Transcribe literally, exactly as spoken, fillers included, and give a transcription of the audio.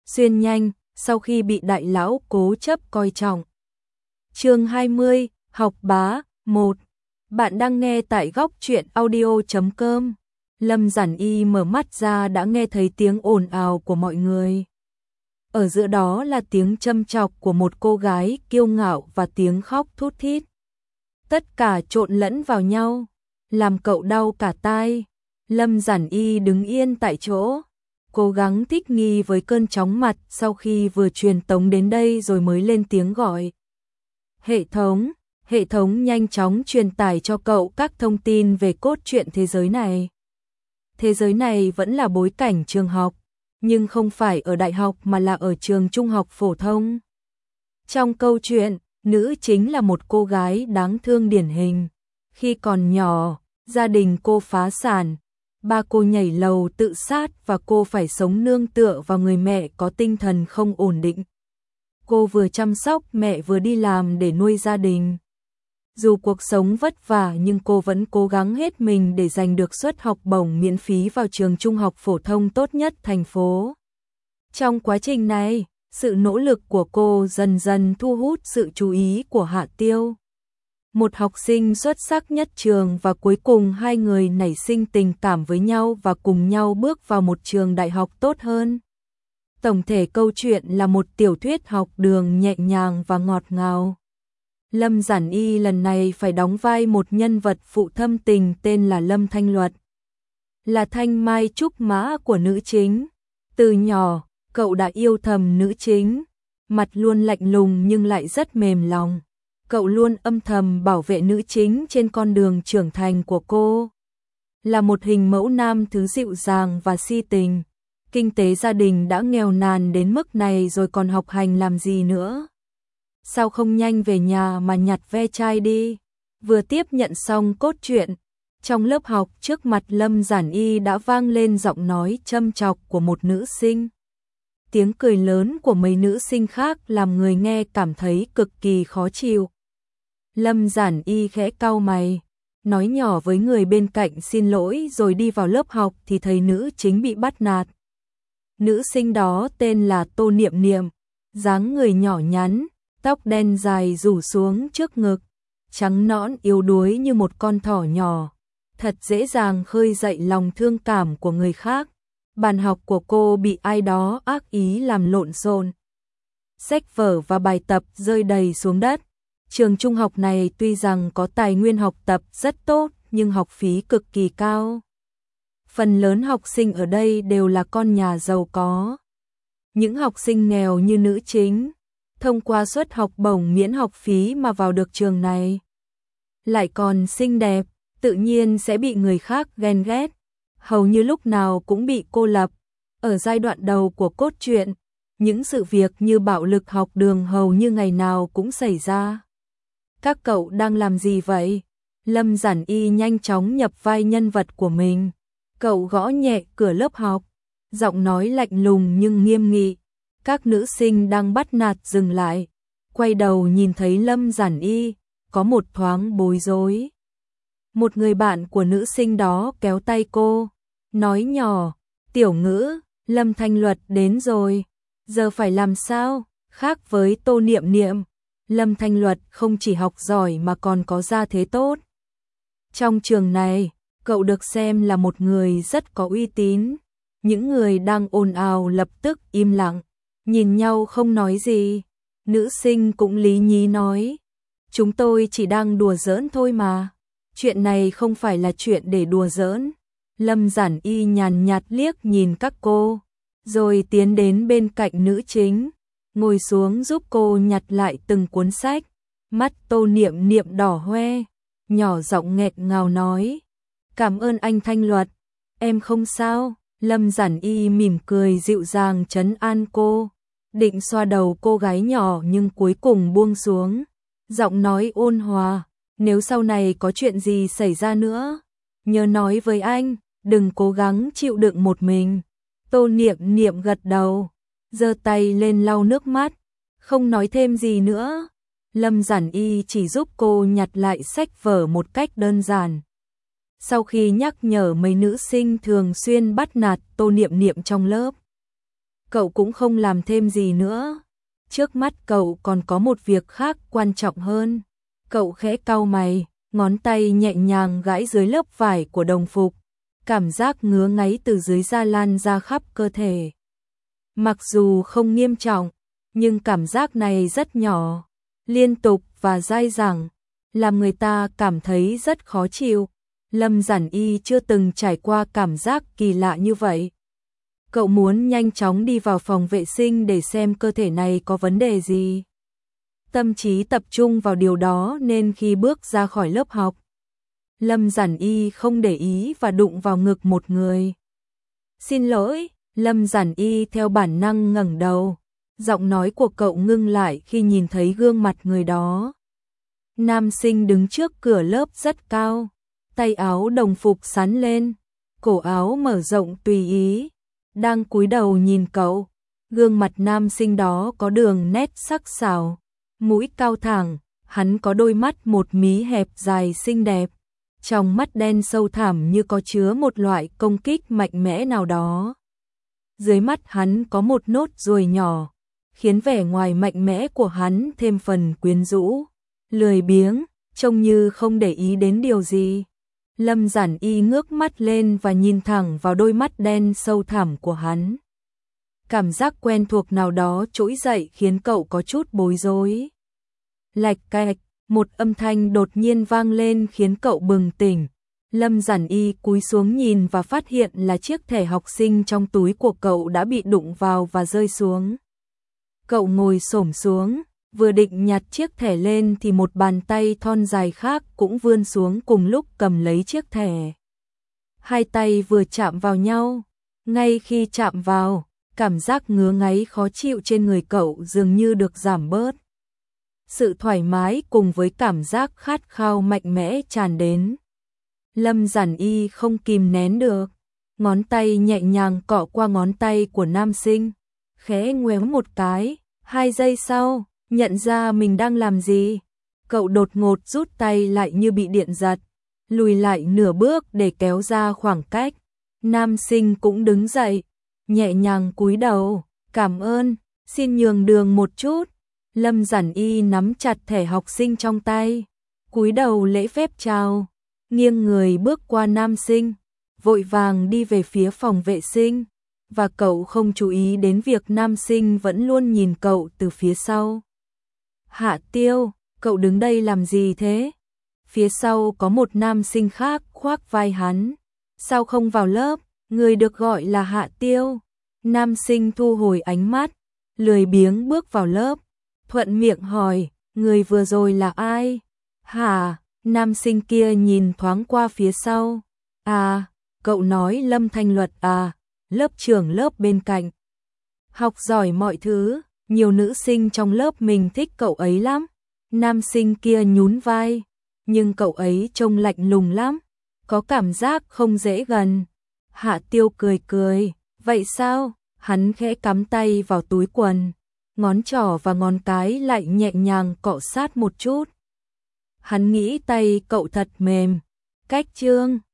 xuyên nhanh, sau khi bị đại lão cố chấp coi trọng. Chương hai mươi, học bá, một. Bạn đang nghe tại góc truyện audio chấm com. Lâm Giản Y mở mắt ra đã nghe thấy tiếng ồn ào của mọi người. Ở giữa đó là tiếng châm chọc của một cô gái kiêu ngạo và tiếng khóc thút thít. Tất cả trộn lẫn vào nhau, làm cậu đau cả tai. Lâm Giản Y đứng yên tại chỗ, cố gắng thích nghi với cơn chóng mặt sau khi vừa truyền tống đến đây rồi mới lên tiếng gọi. Hệ thống, hệ thống nhanh chóng truyền tải cho cậu các thông tin về cốt truyện thế giới này. Thế giới này vẫn là bối cảnh trường học, nhưng không phải ở đại học mà là ở trường trung học phổ thông. Trong câu chuyện, nữ chính là một cô gái đáng thương điển hình. Khi còn nhỏ, gia đình cô phá sản, ba cô nhảy lầu tự sát và cô phải sống nương tựa vào người mẹ có tinh thần không ổn định. Cô vừa chăm sóc mẹ vừa đi làm để nuôi gia đình. Dù cuộc sống vất vả nhưng cô vẫn cố gắng hết mình để giành được suất học bổng miễn phí vào trường trung học phổ thông tốt nhất thành phố. Trong quá trình này, sự nỗ lực của cô dần dần thu hút sự chú ý của Hạ Tiêu, một học sinh xuất sắc nhất trường, và cuối cùng hai người nảy sinh tình cảm với nhau và cùng nhau bước vào một trường đại học tốt hơn. Tổng thể câu chuyện là một tiểu thuyết học đường nhẹ nhàng và ngọt ngào. Lâm Giản Y lần này phải đóng vai một nhân vật phụ thâm tình tên là Lâm Thanh Luật, là thanh mai trúc mã của nữ chính. Từ nhỏ, cậu đã yêu thầm nữ chính, mặt luôn lạnh lùng nhưng lại rất mềm lòng. Cậu luôn âm thầm bảo vệ nữ chính trên con đường trưởng thành của cô. Là một hình mẫu nam thứ dịu dàng và si tình. Kinh tế gia đình đã nghèo nàn đến mức này rồi còn học hành làm gì nữa? Sao không nhanh về nhà mà nhặt ve chai đi? Vừa tiếp nhận xong cốt truyện, trong lớp học trước mặt Lâm Giản Y đã vang lên giọng nói châm chọc của một nữ sinh. Tiếng cười lớn của mấy nữ sinh khác làm người nghe cảm thấy cực kỳ khó chịu. Lâm Giản Y khẽ cau mày, nói nhỏ với người bên cạnh xin lỗi rồi đi vào lớp học thì thấy nữ chính bị bắt nạt. Nữ sinh đó tên là Tô Niệm Niệm, dáng người nhỏ nhắn, tóc đen dài rủ xuống trước ngực, trắng nõn yếu đuối như một con thỏ nhỏ, thật dễ dàng khơi dậy lòng thương cảm của người khác. Bàn học của cô bị ai đó ác ý làm lộn xộn. Sách vở và bài tập rơi đầy xuống đất. Trường trung học này tuy rằng có tài nguyên học tập rất tốt nhưng học phí cực kỳ cao. Phần lớn học sinh ở đây đều là con nhà giàu có. Những học sinh nghèo như nữ chính, thông qua suất học bổng miễn học phí mà vào được trường này. Lại còn xinh đẹp, tự nhiên sẽ bị người khác ghen ghét. Hầu như lúc nào cũng bị cô lập. Ở giai đoạn đầu của cốt truyện, những sự việc như bạo lực học đường hầu như ngày nào cũng xảy ra. Các cậu đang làm gì vậy? Lâm Giản Y nhanh chóng nhập vai nhân vật của mình. Cậu gõ nhẹ cửa lớp học, giọng nói lạnh lùng nhưng nghiêm nghị. Các nữ sinh đang bắt nạt dừng lại, quay đầu nhìn thấy Lâm Giản Y, có một thoáng bối rối. Một người bạn của nữ sinh đó kéo tay cô, nói nhỏ, "Tiểu Ngữ, Lâm Thanh Luật đến rồi, giờ phải làm sao?" Khác với Tô Niệm Niệm, Lâm Thanh Luật không chỉ học giỏi mà còn có gia thế tốt. Trong trường này, cậu được xem là một người rất có uy tín. Những người đang ồn ào lập tức im lặng, nhìn nhau không nói gì. Nữ sinh cũng lý nhí nói, "Chúng tôi chỉ đang đùa giỡn thôi mà. Chuyện này không phải là chuyện để đùa giỡn." Lâm Giản Y nhàn nhạt liếc nhìn các cô, rồi tiến đến bên cạnh nữ chính, ngồi xuống giúp cô nhặt lại từng cuốn sách. Mắt Tô Niệm Niệm đỏ hoe, nhỏ giọng nghẹn ngào nói, "Cảm ơn anh Thanh Luật, em không sao." Lâm Giản Y mỉm cười dịu dàng trấn an cô, định xoa đầu cô gái nhỏ nhưng cuối cùng buông xuống, giọng nói ôn hòa, "Nếu sau này có chuyện gì xảy ra nữa, nhớ nói với anh, đừng cố gắng chịu đựng một mình." Tô Niệm Niệm gật đầu, giơ tay lên lau nước mắt, không nói thêm gì nữa. Lâm Giản Y chỉ giúp cô nhặt lại sách vở một cách đơn giản. Sau khi nhắc nhở mấy nữ sinh thường xuyên bắt nạt Tô Niệm Niệm trong lớp, cậu cũng không làm thêm gì nữa. Trước mắt cậu còn có một việc khác quan trọng hơn. Cậu khẽ cau mày, ngón tay nhẹ nhàng gãi dưới lớp vải của đồng phục. Cảm giác ngứa ngáy từ dưới da lan ra khắp cơ thể. Mặc dù không nghiêm trọng, nhưng cảm giác này rất nhỏ, liên tục và dai dẳng, làm người ta cảm thấy rất khó chịu. Lâm Giản Y chưa từng trải qua cảm giác kỳ lạ như vậy. Cậu muốn nhanh chóng đi vào phòng vệ sinh để xem cơ thể này có vấn đề gì. Tâm trí tập trung vào điều đó nên khi bước ra khỏi lớp học, Lâm Giản Y không để ý và đụng vào ngực một người. Xin lỗi, Lâm Giản Y theo bản năng ngẩng đầu. Giọng nói của cậu ngưng lại khi nhìn thấy gương mặt người đó. Nam sinh đứng trước cửa lớp rất cao, tay áo đồng phục xắn lên, cổ áo mở rộng tùy ý, đang cúi đầu nhìn cậu. Gương mặt nam sinh đó có đường nét sắc sảo, mũi cao thẳng, hắn có đôi mắt một mí hẹp dài xinh đẹp, trong mắt đen sâu thẳm như có chứa một loại công kích mạnh mẽ nào đó. Dưới mắt hắn có một nốt ruồi nhỏ, khiến vẻ ngoài mạnh mẽ của hắn thêm phần quyến rũ, lười biếng, trông như không để ý đến điều gì. Lâm Giản Y ngước mắt lên và nhìn thẳng vào đôi mắt đen sâu thẳm của hắn. Cảm giác quen thuộc nào đó trỗi dậy khiến cậu có chút bối rối. Lạch cạch, một âm thanh đột nhiên vang lên khiến cậu bừng tỉnh. Lâm Giản Y cúi xuống nhìn và phát hiện là chiếc thẻ học sinh trong túi của cậu đã bị đụng vào và rơi xuống. Cậu ngồi xổm xuống, vừa định nhặt chiếc thẻ lên thì một bàn tay thon dài khác cũng vươn xuống cùng lúc cầm lấy chiếc thẻ. Hai tay vừa chạm vào nhau, ngay khi chạm vào, cảm giác ngứa ngáy khó chịu trên người cậu dường như được giảm bớt. Sự thoải mái cùng với cảm giác khát khao mạnh mẽ tràn đến. Lâm Giản Y không kìm nén được, ngón tay nhẹ nhàng cọ qua ngón tay của nam sinh, khẽ ngoéo một cái, hai giây sau, nhận ra mình đang làm gì. Cậu đột ngột rút tay lại như bị điện giật, lùi lại nửa bước để kéo ra khoảng cách. Nam sinh cũng đứng dậy, nhẹ nhàng cúi đầu, cảm ơn, xin nhường đường một chút. Lâm Giản Y nắm chặt thẻ học sinh trong tay, cúi đầu lễ phép chào, nghiêng người bước qua nam sinh, vội vàng đi về phía phòng vệ sinh, và cậu không chú ý đến việc nam sinh vẫn luôn nhìn cậu từ phía sau. Hạ Tiêu, cậu đứng đây làm gì thế? Phía sau có một nam sinh khác khoác vai hắn. Sao không vào lớp? Người được gọi là Hạ Tiêu. Nam sinh thu hồi ánh mắt, lười biếng bước vào lớp, thuận miệng hỏi, người vừa rồi là ai? Hả? Nam sinh kia nhìn thoáng qua phía sau. À, cậu nói Lâm Thanh Luật à, lớp trưởng lớp bên cạnh. Học giỏi mọi thứ, nhiều nữ sinh trong lớp mình thích cậu ấy lắm. Nam sinh kia nhún vai, nhưng cậu ấy trông lạnh lùng lắm, có cảm giác không dễ gần. Hạ Tiêu cười cười, vậy sao? Hắn khẽ cắm tay vào túi quần, ngón trỏ và ngón cái lại nhẹ nhàng cọ sát một chút. Hắn nghĩ tay cậu thật mềm. Cách Trương